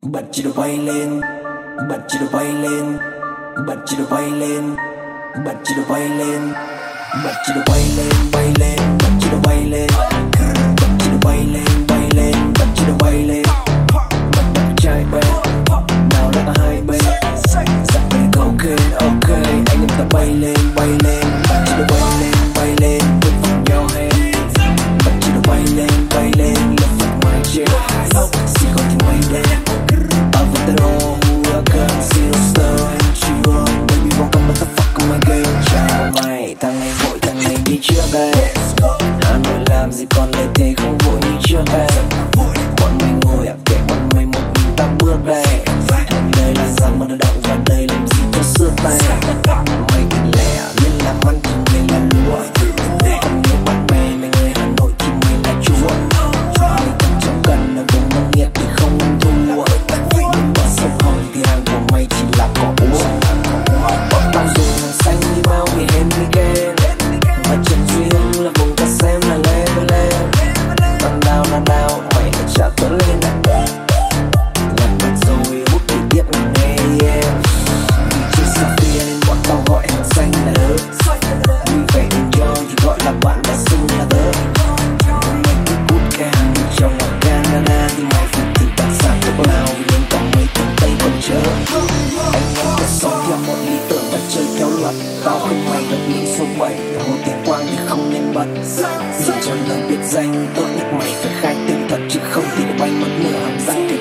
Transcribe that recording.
Bật chế độ bay lên, bật chế độ bay lên, bật chế độ bay lên, bật chế độ bay lên, bật chế độ bay lên, bay lên, bật chế độ bay lên, bật chế độ bay lên, bay lên, bật chế độ bay lên, bật trai bên, nào là cả hai bên, dặn bên ok, ok, anh em ta bay lên, bật chế độ bay lên, vượt vào nhau hết, bật chế độ bay lên, lật vượt ngoài trên, xin con thì bay lên. Aventador, huracan, zero star, chiron. Baby, welcome motherfucker my game. Chào mày, thằng này vội, thằng này đi trước đây. Hà Nội làm gì còn lợi thế không vội như trước đây. Bọn mày ngồi ạ, kệ bọn mày một mình ta bước đây. Đây là giang mà nó động vào đây làm gì có xưa tay. Mày thì lẻ nên làm ăn thì mày là lúa. Còn nhiều bạn bè mày người Hà Nội thì mày là chúa. Mày cần trong cần là vùng nông nghiệp thì không ăn thua. Sông Hồng thì hàng của mày chỉ là cỏ uống. Bọn tao dùng hàng xanh như bao vì Henry Kane. Và Trần Duy Hưng là vùng ta xem là lên. Còn đào là đào, mày là trả tuấn lên. Làm bật rồi hút thì tiếp là nghe em. Vì chiếc Sophia nên bọn tao gọi hàng xanh là ớt. Vì vậy enjoy thì gọi là bạn và xưng là tớ. Còn mày cứ cút cái hàng trong ở Canada thì mày phải thử bản sản thuốc lào. Vì nên còn mấy tiếng Tây còn chớ. Anh em ta sống theo một lý tưởng và chơi theo luật. Tao không mày được lý số 7. Hồ Tiến Quang thì không nên bật. Nhìn cho lời biệt danh tốt nhất mày phải khai tên thật chứ không thì bay mất nửa hàm răng.